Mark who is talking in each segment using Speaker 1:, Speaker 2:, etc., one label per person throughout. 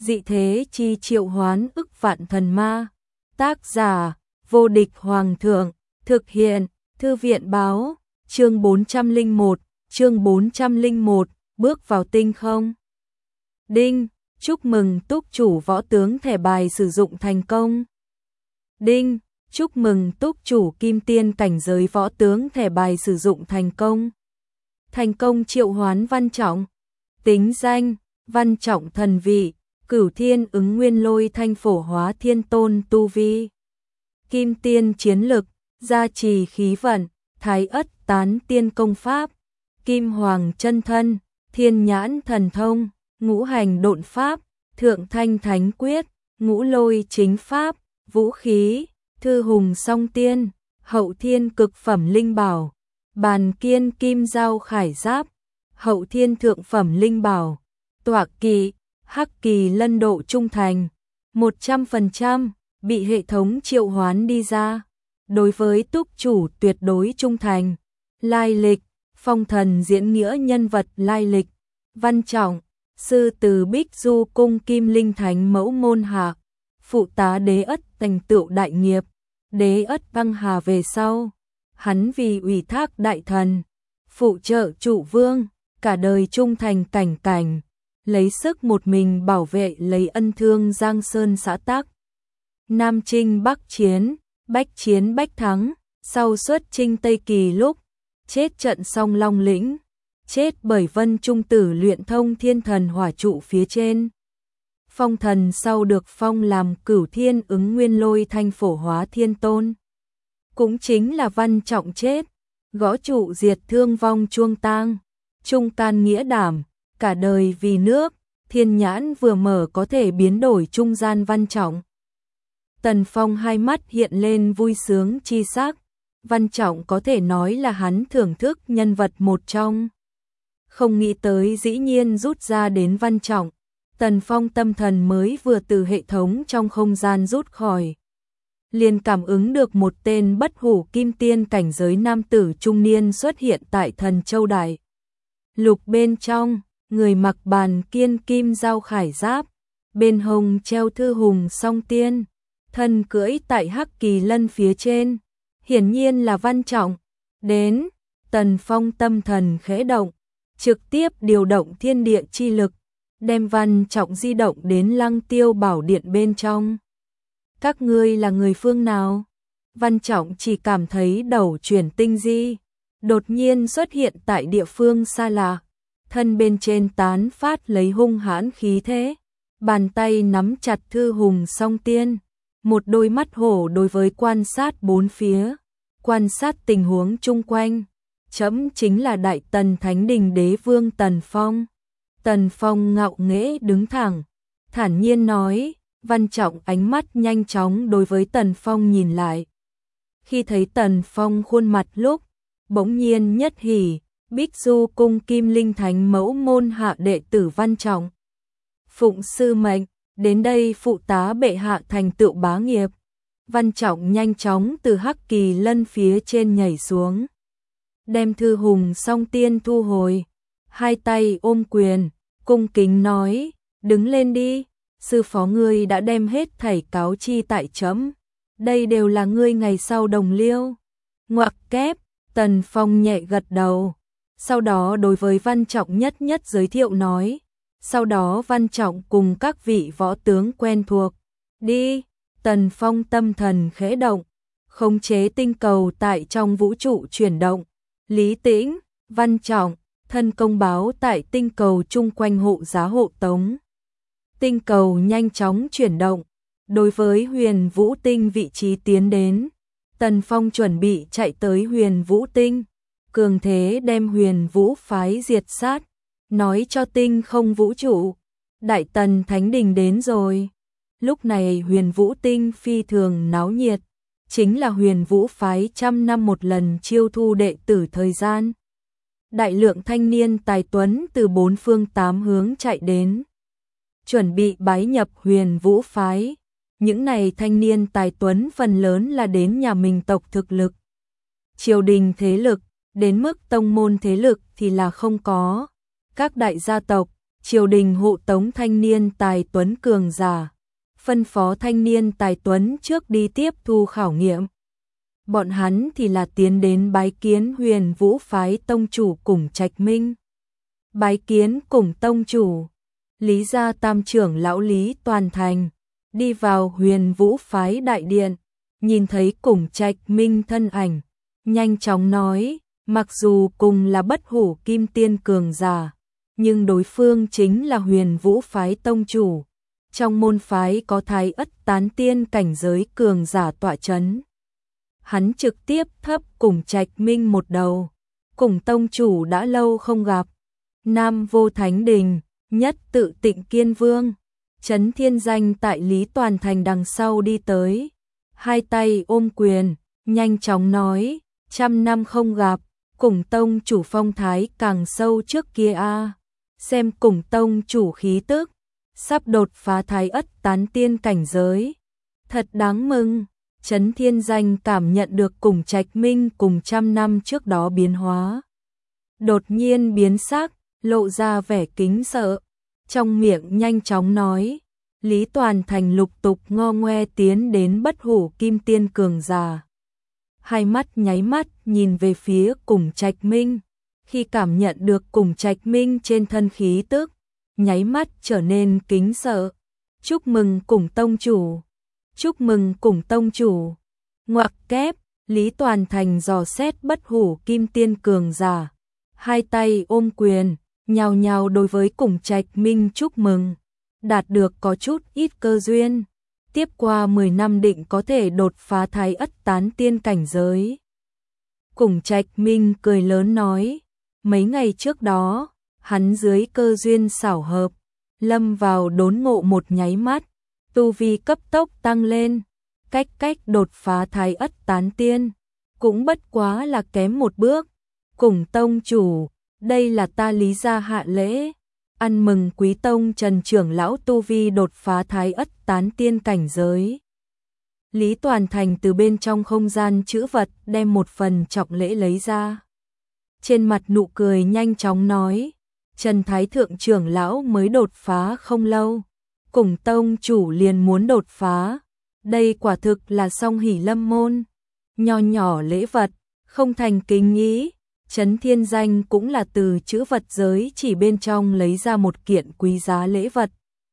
Speaker 1: dị thế chi triệu hoán ức vạn thần ma. Tác giả, vô địch hoàng thượng, thực hiện, thư viện báo, chương 401, bước vào tinh không. Đinh, chúc mừng túc chủ võ tướng thẻ bài sử dụng thành công. Đinh, chúc mừng túc chủ kim tiên cảnh giới võ tướng thẻ bài sử dụng thành công. Thành công triệu hoán Văn Trọng. Tính danh, Văn Trọng thần vị, Cửu Thiên Ứng Nguyên Lôi Thanh Phổ Hóa Thiên Tôn tu vi. Kim tiên chiến lực, gia trì khí vận, Thái Ất Tán Tiên công pháp, Kim Hoàng chân thân, Thiên Nhãn thần thông, Ngũ Hành độn pháp, Thượng Thanh Thánh quyết, Ngũ Lôi chính pháp, vũ khí, Thư Hùng song tiên, Hậu Thiên cực phẩm linh bảo, Bàn Kiên kim dao khải giáp, Hậu Thiên thượng phẩm linh bảo, Tọa kỵ, Hắc Kỳ lân độ trung thành, 100% bị hệ thống triệu hoán đi ra. Đối với túc chủ tuyệt đối trung thành. Lai lịch, phong thần diễn nghĩa nhân vật lai lịch. Văn Trọng, sư từ Bích Du cung Kim Linh Thánh mẫu môn hạ, phụ tá Đế Ất thành tựu đại nghiệp. Đế Ất băng hà về sau, hắn vì ủy thác đại thần, phụ trợ trụ vương, cả đời trung thành cảnh cảnh, lấy sức một mình bảo vệ lấy ân thương Giang Sơn xã tắc. Nam chinh bắc chiến bách thắng, sau xuất chinh Tây Kỳ lúc chết trận Song Long lĩnh, chết bởi Vân Trung tử luyện thông thiên thần hỏa trụ phía trên. Phong thần sau được phong làm Cửu Thiên Ứng Nguyên Lôi Thanh Phổ Hóa Thiên Tôn. Cũng chính là Văn Trọng chết, gõ trụ diệt thương vong chuông tang, trung can nghĩa đảm, cả đời vì nước, Thiên Nhãn vừa mở có thể biến đổi trung gian Văn Trọng. Tần Phong hai mắt hiện lên vui sướng chi sắc, Văn Trọng có thể nói là hắn thưởng thức nhân vật một trong. Không nghĩ tới dĩ nhiên rút ra đến Văn Trọng, Tần Phong tâm thần mới vừa từ hệ thống trong không gian rút khỏi. Liền cảm ứng được một tên bất hủ kim tiên cảnh giới nam tử trung niên xuất hiện tại Thần Châu Đại Lục bên trong, người mặc Bàn Kiên kim dao khải giáp, bên hông treo Thư Hùng song tiên, thân cưỡi tại Hắc Kỳ lân phía trên, hiển nhiên là Văn Trọng. Đến, Tần Phong tâm thần khẽ động, trực tiếp điều động thiên địa chi lực, đem Văn Trọng di động đến Lăng Tiêu Bảo Điện bên trong. Các ngươi là người phương nào? Văn Trọng chỉ cảm thấy đầu chuyển tinh di, đột nhiên xuất hiện tại địa phương xa lạ, thân bên trên tán phát lấy hung hãn khí thế, bàn tay nắm chặt Thư Hùng song tiên, một đôi mắt hổ đối với quan sát bốn phía, quan sát tình huống chung quanh. Chấm chính là Đại Tần Thánh Đình Đế Vương Tần Phong. Tần Phong ngạo nghễ đứng thẳng, thản nhiên nói. Văn Trọng ánh mắt nhanh chóng đối với Tần Phong nhìn lại. Khi thấy Tần Phong khuôn mặt lúc, bỗng nhiên nhất hỉ, Bích Du cung Kim Linh Thánh mẫu môn hạ đệ tử Văn Trọng. Phụng sư mệnh, đến đây phụ tá bệ hạ thành tựu bá nghiệp. Văn Trọng nhanh chóng từ Hắc Kỳ lân phía trên nhảy xuống, đem Thư Hùng song tiên thu hồi, hai tay ôm quyền, cung kính nói, đứng lên đi. Sư phó ngươi đã đem hết thảy cáo chi tại chấm, đây đều là ngươi ngày sau đồng liêu. Ngoặc kép, Tần Phong nhẹ gật đầu, sau đó đối với Văn Trọng nhất giới thiệu nói, sau đó Văn Trọng cùng các vị võ tướng quen thuộc. Đi, Tần Phong tâm thần khẽ động, khống chế tinh cầu tại trong vũ trụ chuyển động. Lý Tĩnh, Văn Trọng, thân công báo tại tinh cầu chung quanh hộ giá hộ tống. Tinh cầu nhanh chóng chuyển động, đối với Huyền Vũ Tinh vị trí tiến đến. Tần Phong chuẩn bị chạy tới Huyền Vũ Tinh, cường thế đem Huyền Vũ phái diệt sát, nói cho tinh không vũ trụ, Đại Tần Thánh Đình đến rồi. Lúc này Huyền Vũ Tinh phi thường náo nhiệt, chính là Huyền Vũ phái trăm năm một lần chiêu thu đệ tử thời gian. Đại lượng thanh niên tài tuấn từ bốn phương tám hướng chạy đến, chuẩn bị bái nhập Huyền Vũ phái. Những này thanh niên tài tuấn phần lớn là đến nhà mình tộc thực lực. Triều đình thế lực, đến mức tông môn thế lực thì là không có. Các đại gia tộc, triều đình hộ tống thanh niên tài tuấn cường giả, phân phó thanh niên tài tuấn trước đi tiếp thu khảo nghiệm. Bọn hắn thì là tiến đến bái kiến Huyền Vũ phái tông chủ Củng Trạch Minh. Bái kiến Củng tông chủ, Lý gia tam trưởng lão Lý Toàn Thành đi vào Huyền Vũ phái đại điện, nhìn thấy Củng Trạch Minh thân ảnh, nhanh chóng nói, mặc dù cùng là bất hủ kim tiên cường giả, nhưng đối phương chính là Huyền Vũ phái tông chủ. Trong môn phái có Thái Ất tán tiên cảnh giới cường giả tọa chấn. Hắn trực tiếp thấp Củng Trạch Minh một đầu. Củng tông chủ đã lâu không gặp. Nam Vô Thánh Đình, nhất tự Tịnh Kiên Vương, Trấn Thiên Danh tại Lý Toàn Thành đằng sau đi tới. Hai tay ôm quyền, nhanh chóng nói, 100 năm không gặp, Củng tông chủ phong thái càng sâu trước kia a. Xem Củng tông chủ khí tức, sắp đột phá Thái Ất tán tiên cảnh giới. Thật đáng mừng. Trấn Thiên Danh cảm nhận được Củng Trạch Minh cùng 100 năm trước đó biến hóa. Đột nhiên biến sắc, lộ ra vẻ kính sợ. Trong miệng nhanh chóng nói, Lý Toàn Thành lục tục ngo ngoe tiến đến bất hủ kim tiên cường giả. Hai mắt nháy mắt nhìn về phía Củng Trạch Minh. Khi cảm nhận được Củng Trạch Minh trên thân khí tức, nháy mắt trở nên kính sợ. Chúc mừng Củng tông chủ. Chúc mừng Củng tông chủ. Ngoặc kép, Lý Toàn Thành dò xét bất hủ kim tiên cường giả. Hai tay ôm quyền, nhào nhào đối với Củng Trạch Minh chúc mừng. Đạt được có chút ít cơ duyên. Tiếp qua 10 năm định có thể đột phá Thái Ất tán tiên cảnh giới. Củng Trạch Minh cười lớn nói. Mấy ngày trước đó, hắn dưới cơ duyên xảo hợp, lâm vào đốn ngộ một nháy mắt. Tu vi cấp tốc tăng lên, cách đột phá Thái Ất tán tiên, cũng bất quá là kém một bước. Củng tông chủ, đây là ta Lý gia hạ lễ, ăn mừng quý tông Trần trưởng lão tu vi đột phá Thái Ất tán tiên cảnh giới. Lý Toàn Thành từ bên trong không gian trữ vật đem một phần trọng lễ lấy ra. Trên mặt nụ cười nhanh chóng nói, Trần Thái thượng trưởng lão mới đột phá không lâu. Củng tông chủ liền muốn đột phá, đây quả thực là song hỷ lâm môn. Nho nhỏ lễ vật, không thành kính ý. Trấn Thiên Danh cũng là từ chữ vật giới chỉ bên trong lấy ra một kiện quý giá lễ vật.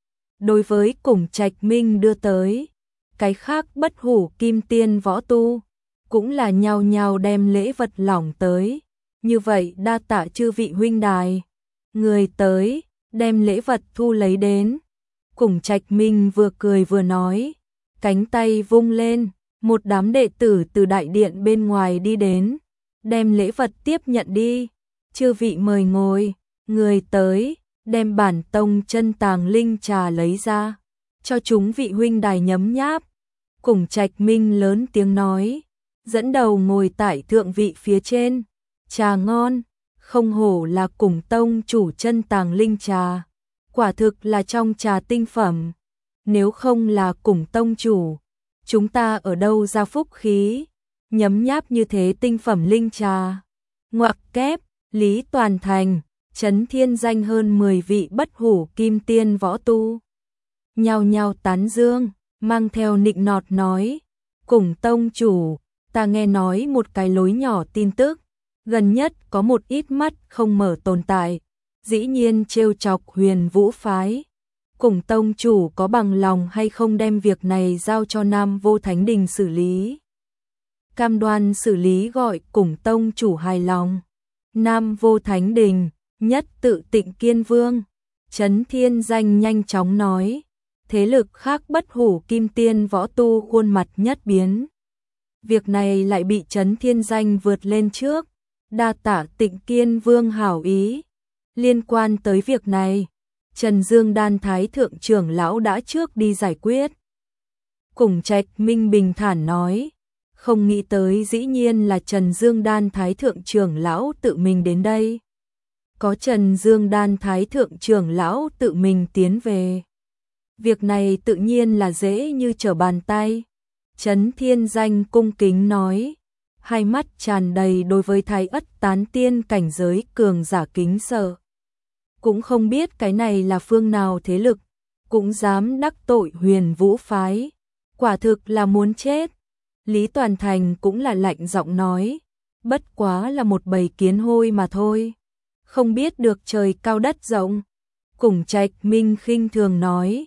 Speaker 1: Đối với Củng Trạch Minh đưa tới, cái khác bất hủ kim tiên võ tu, cũng là nhao nhao đem lễ vật lỏng tới. Như vậy đa tạ chư vị huynh đài. Người tới, đem lễ vật thu lấy đến. Củng Trạch Minh vừa cười vừa nói, cánh tay vung lên, một đám đệ tử từ đại điện bên ngoài đi đến, đem lễ vật tiếp nhận đi. Chư vị mời ngồi. Người tới, đem bản tông chân tàng linh trà lấy ra, cho chúng vị huynh đài nhấm nháp. Củng Trạch Minh lớn tiếng nói, dẫn đầu ngồi tại thượng vị phía trên. Trà ngon, không hổ là Củng tông chủ chân tàng linh trà. Quả thực là trong trà tinh phẩm. Nếu không là Củng tông chủ, chúng ta ở đâu ra phúc khí, nhấm nháp như thế tinh phẩm linh trà. Ngoặc kép, Lý Toàn Thành, Trấn Thiên Danh hơn 10 vị bất hủ kim tiên võ tu. Nhao nhao tán dương, mang theo nịnh nọt nói, Củng tông chủ, ta nghe nói một cái lối nhỏ tin tức, gần nhất có một ít mắt không mở tồn tại, dĩ nhiên trêu chọc Huyền Vũ phái. Củng tông chủ có bằng lòng hay không đem việc này giao cho Nam Vô Thánh Đình xử lý? Cam đoan xử lý gọi Củng tông chủ hài lòng. Nam Vô Thánh Đình, nhất tự Tịnh Kiên Vương, Trấn Thiên Danh nhanh chóng nói, thế lực khác bất hủ kim tiên võ tu khuôn mặt nhất biến. Việc này lại bị Trấn Thiên Danh vượt lên trước, đa tạ Tịnh Kiên Vương hảo ý. Liên quan tới việc này, Trần Dương Đan Thái thượng trưởng lão đã trước đi giải quyết. Củng Trạch Minh bình thản nói, không nghĩ tới dĩ nhiên là Trần Dương Đan Thái thượng trưởng lão tự mình đến đây. Có Trần Dương Đan Thái thượng trưởng lão tự mình tiến về, việc này tự nhiên là dễ như trở bàn tay. Trấn Thiên Danh cung kính nói, hai mắt tràn đầy đối với Thái Ất tán tiên cảnh giới cường giả kính sợ. cũng không biết cái này là phương nào thế lực, cũng dám đắc tội Huyền Vũ phái, quả thực là muốn chết. Lý Toàn Thành cũng là lạnh giọng nói, bất quá là một bầy kiến hôi mà thôi, không biết được trời cao đất rộng. Củng Trạch Minh khinh thường nói,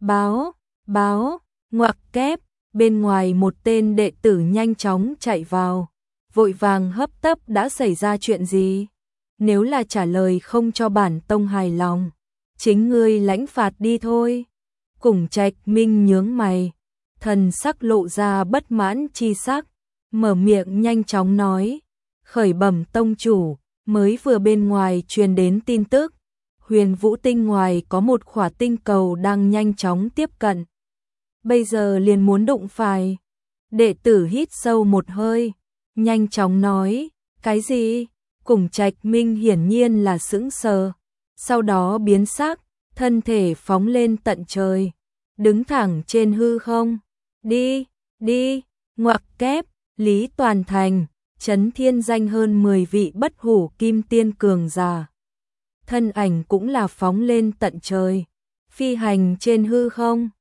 Speaker 1: báo, ngoặc kép, bên ngoài một tên đệ tử nhanh chóng chạy vào, vội vàng hấp tấp đã xảy ra chuyện gì? Nếu là trả lời không cho bản tông hài lòng, chính ngươi lãnh phạt đi thôi. Củng Trạch Minh nhướng mày, thần sắc lộ ra bất mãn chi sắc, mở miệng nhanh chóng nói, khởi bẩm tông chủ, mới vừa bên ngoài truyền đến tin tức, Huyền Vũ tinh ngoài có một khỏa tinh cầu đang nhanh chóng tiếp cận. Bây giờ liền muốn đụng phải. Đệ tử hít sâu một hơi, nhanh chóng nói, cái gì? Củng Trạch Minh hiển nhiên là sững sờ, sau đó biến sắc, thân thể phóng lên tận trời, đứng thẳng trên hư không. Đi, ngoặc kép, Lý Toàn Thành, chấn thiên danh hơn 10 vị bất hủ kim tiên cường giả. Thân ảnh cũng là phóng lên tận trời, phi hành trên hư không.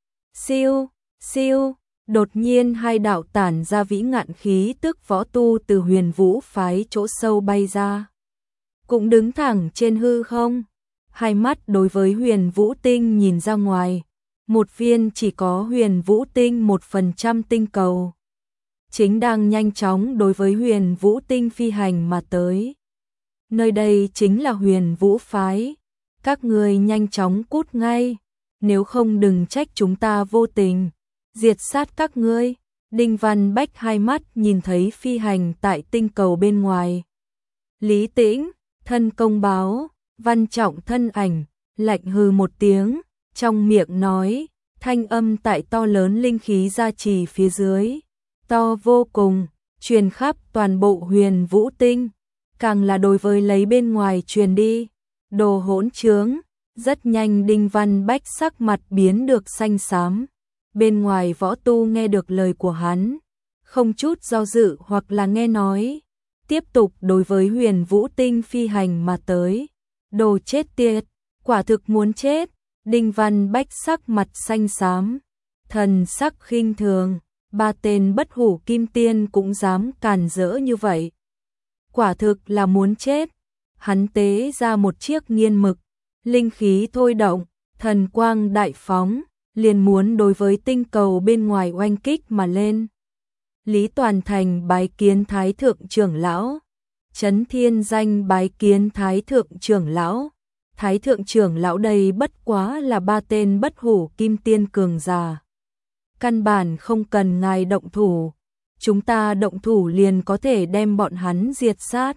Speaker 1: Siêu, đột nhiên hai đạo tản ra vĩ ngạn khí tức võ tu từ Huyền Vũ phái chỗ sâu bay ra. Cũng đứng thẳng trên hư không, hai mắt đối với Huyền Vũ tinh nhìn ra ngoài, một viên chỉ có Huyền Vũ tinh 1% tinh cầu. Chính đang nhanh chóng đối với Huyền Vũ tinh phi hành mà tới. Nơi đây chính là Huyền Vũ phái, các ngươi nhanh chóng cút ngay, nếu không đừng trách chúng ta vô tình diệt sát các ngươi. Đinh Văn Bách hai mắt nhìn thấy phi hành tại tinh cầu bên ngoài. Lý Tĩnh, thân công báo, Văn Trọng thân ảnh, lạnh hừ một tiếng, trong miệng nói, thanh âm tại to lớn linh khí gia trì phía dưới, to vô cùng, truyền khắp toàn bộ Huyền Vũ tinh, càng là đối với lấy bên ngoài truyền đi, đồ hỗn trướng. Rất nhanh Đinh Văn Bách sắc mặt biến được xanh xám. Bên ngoài võ tu nghe được lời của hắn, không chút do dự hoặc là nghe nói, tiếp tục đối với Huyền Vũ tinh phi hành mà tới. Đồ chết tiệt, quả thực muốn chết. Đinh Văn Bách sắc mặt xanh xám, thần sắc khinh thường, ba tên bất hủ kim tiên cũng dám càn rỡ như vậy. Quả thực là muốn chết. Hắn tế ra một chiếc nghiên mực, linh khí thôi động, thần quang đại phóng, liền muốn đối với tinh cầu bên ngoài oanh kích mà lên. Lý Toàn Thành bái kiến Thái thượng trưởng lão, Chấn Thiên Danh bái kiến Thái thượng trưởng lão. Thái thượng trưởng lão đây bất quá là ba tên bất hủ kim tiên cường giả, căn bản không cần ngài động thủ, chúng ta động thủ liền có thể đem bọn hắn diệt sát.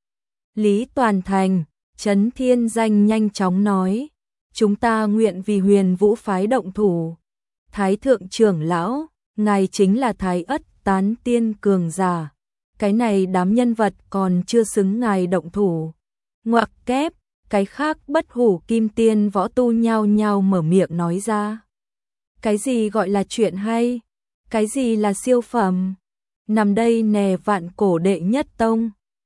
Speaker 1: Lý Toàn Thành, Chấn Thiên Danh nhanh chóng nói, chúng ta nguyện vì Huyền Vũ phái động thủ. Thái thượng trưởng lão, ngài chính là Thái Ất tán tiên cường giả, cái này đám nhân vật còn chưa xứng ngài động thủ. Ngoặc kép, cái khác bất hủ kim tiên võ tu nhao nhao mở miệng nói ra. Cái gì gọi là chuyện hay? Cái gì là siêu phẩm? Nằm đây nè vạn cổ đệ nhất tông,